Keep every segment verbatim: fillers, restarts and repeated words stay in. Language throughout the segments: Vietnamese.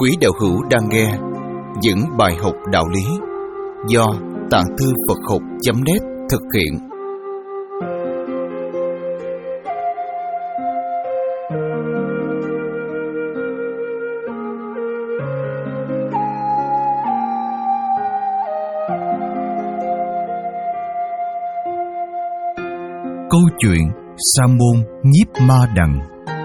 Quý đạo hữu đang nghe những bài học đạo lý do Tạng Thư Phật Học chấm net thực hiện. Câu chuyện Sa môn nhiếp ma đằng.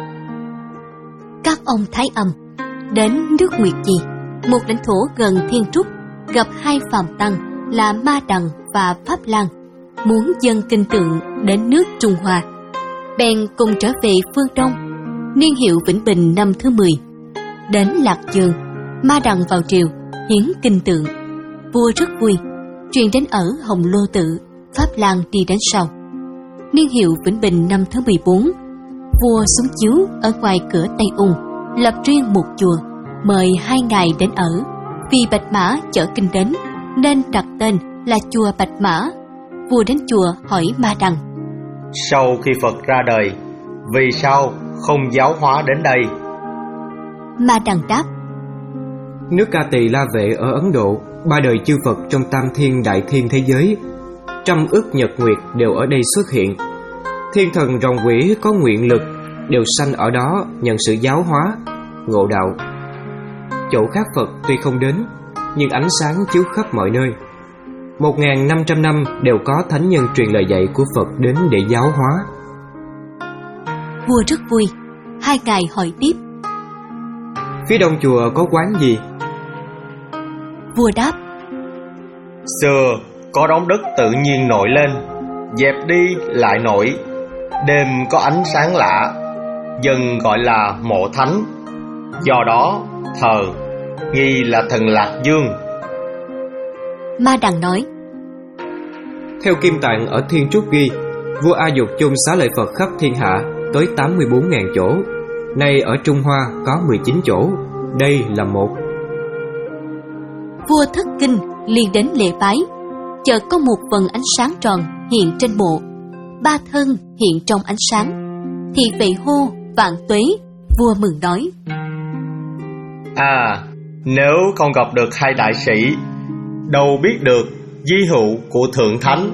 Các ông Thái Âm đến nước Nguyệt Chi, một lãnh thổ gần Thiên Trúc, gặp hai phàm tăng là Ma Đằng và Pháp Lang, muốn dâng kinh tượng đến nước Trung Hoa. Bèn cùng trở về phương Đông. Niên hiệu Vĩnh Bình năm thứ mười, đến Lạc Dương, Ma Đằng vào triều hiến kinh tượng. Vua rất vui, truyền đến ở Hồng Lô Tự. Pháp Lang đi đến sau. Niên hiệu Vĩnh Bình năm thứ mười bốn, vua xuống chiếu ở ngoài cửa Tây Ung, lập riêng một chùa, mời hai ngài đến ở. Vì Bạch Mã chở kinh đến, nên đặt tên là chùa Bạch Mã. Vua đến chùa hỏi Ma Đằng: Sau khi Phật ra đời, vì sao không giáo hóa đến đây? Ma Đằng đáp: Nước Ca Tỳ La Vệ ở Ấn Độ, ba đời chư Phật trong tam thiên đại thiên thế giới, trăm ức nhật nguyệt đều ở đây xuất hiện. Thiên thần rồng quỷ có nguyện lực đều sanh ở đó nhận sự giáo hóa, ngộ đạo. Chỗ khác Phật tuy không đến, nhưng ánh sáng chiếu khắp mọi nơi. Một ngàn năm trăm năm đều có thánh nhân truyền lời dạy của Phật đến để giáo hóa. Vua rất vui. Hai ngài hỏi tiếp: Phía đông chùa có quán gì? Vua đáp: Xưa có đống đất tự nhiên nổi lên, dẹp đi lại nổi, đêm có ánh sáng lạ, dân gọi là mộ thánh. Do đó thờ, nghi là thần Lạc Dương. Ma Đằng nói: Theo Kim Tạng ở Thiên Trúc ghi, vua A Dục chôn xá lợi Phật khắp thiên hạ tới tám mươi bốn nghìn chỗ. Nay ở Trung Hoa có mười chín chỗ, đây là một. Vua thất kinh, liền đến lễ bái. Chợt có một vầng ánh sáng tròn hiện trên mộ, ba thân hiện trong ánh sáng. Thì vậy hô vạn tuế. Vua mừng nói: À, nếu không gặp được hai đại sĩ, đâu biết được di hữu của Thượng Thánh.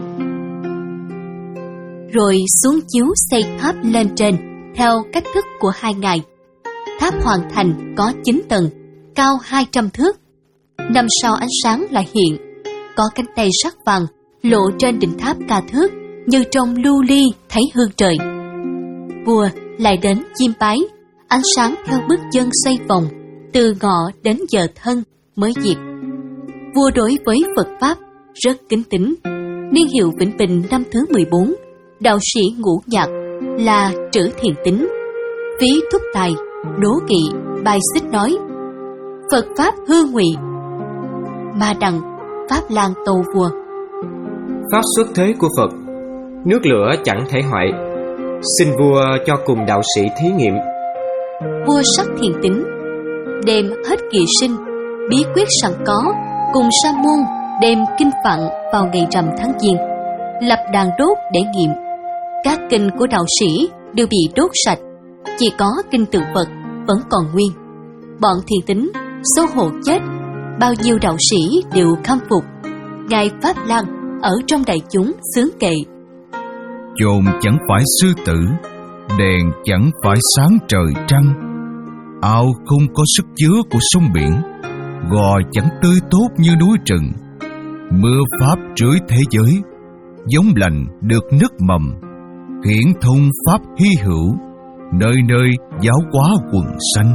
Rồi xuống chiếu xây tháp lên trên theo cách thức của hai ngài. Tháp hoàn thành có chín tầng, cao hai trăm thước. Năm sau ánh sáng lại hiện, có cánh tay sắc vàng lộ trên đỉnh tháp ca thước, như trong lưu ly thấy hương trời. Vua lại đến chiêm bái. Ánh sáng theo bước chân xoay vòng, từ ngọ đến giờ thân mới diệt. Vua đối với Phật Pháp rất kính tín. Niên hiệu Vĩnh Bình năm thứ mười bốn, đạo sĩ ngũ nhạc là Trữ Thiền Tính, Phí Thúc Tài, đố kỵ, bài xích nói: Phật Pháp hư ngụy. Ma Đằng, Pháp Lang tâu vua: Pháp xuất thế của Phật, nước lửa chẳng thể hoại, xin vua cho cùng đạo sĩ thí nghiệm. Vua sắc thiền tính, đem hết kỳ sinh, bí quyết sẵn có, cùng sa môn đem kinh phạn vào ngày rằm tháng Giêng, lập đàn đốt để nghiệm. Các kinh của đạo sĩ đều bị đốt sạch, chỉ có kinh tượng Phật vẫn còn nguyên. Bọn thiền tính xấu hổ chết, bao nhiêu đạo sĩ đều khâm phục. Ngài Pháp Lang ở trong đại chúng sướng kệ: Chồn chẳng phải sư tử, đèn chẳng phải sáng trời trăng, ao không có sức chứa của sông biển, gò chẳng tươi tốt như núi rừng. Mưa pháp rưới thế giới, giống lành được nức mầm, hiển thông pháp hy hữu, nơi nơi giáo hóa quần sanh.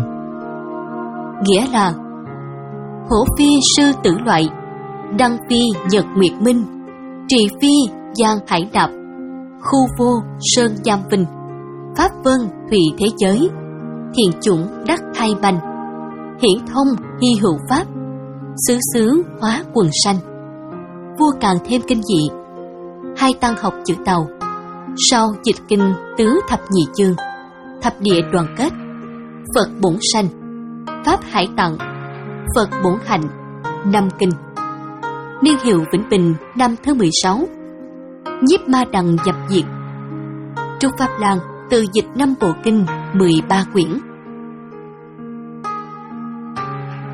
Nghĩa là hổ phi sư tử loại, đăng phi nhật nguyệt minh, trì phi giang hải nạp, khu vô sơn giam vinh, pháp vân thủy thế giới, thiền chủng đắc thai bành, hiển thông hy hữu pháp, xứ xứ hóa quần sanh. Vua càng thêm kinh dị. Hai tăng học chữ Tàu, sau dịch kinh tứ thập nhị chương, thập địa đoàn kết, Phật bổn sanh, Pháp hải tặng, Phật bổn hạnh, năm kinh. Niên hiệu Vĩnh Bình năm thứ mười sáu, nhiếp Ma Đằng nhập diệt. Trung Pháp Lang từ dịch năm bộ kinh, mười ba quyển.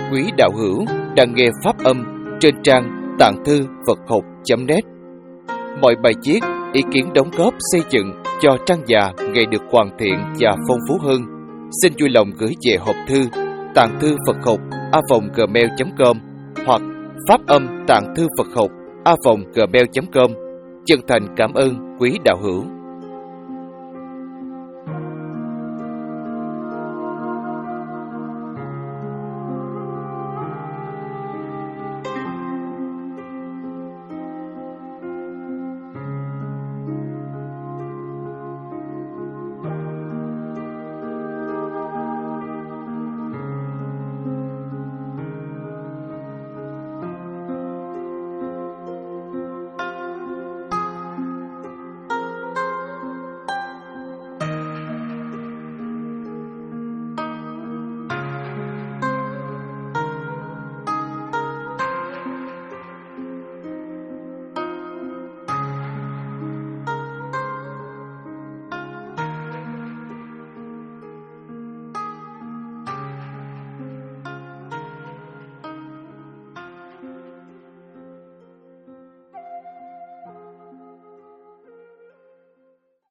quý đạo hữu đang nghe pháp âm trên trang tạng thư Phật học chấm net. Mọi bài viết, ý kiến đóng góp xây dựng cho trang già ngày được hoàn thiện và phong phú hơn, xin vui lòng gửi về hộp thư tạng thư Phật học a vòng gmail chấm com hoặc pháp âm tạng thư Phật học a vòng gmail chấm com. Chân thành cảm ơn quý đạo hữu.